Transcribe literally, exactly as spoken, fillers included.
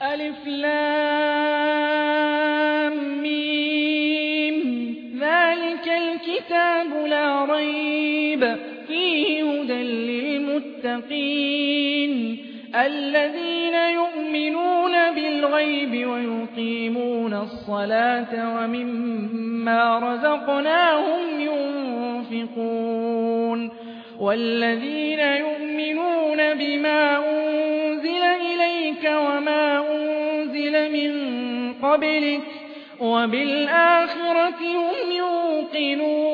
ألف لام ميم ذلك الكتاب لا ريب فيه هدى للمتقين الذين يؤمنون بالغيب ويقيمون الصلاة ومما رزقناهم ينفقون والذين يؤمنون بما أنزل إليك وما أنزل من قبلك وبالآخرة هم يوقنون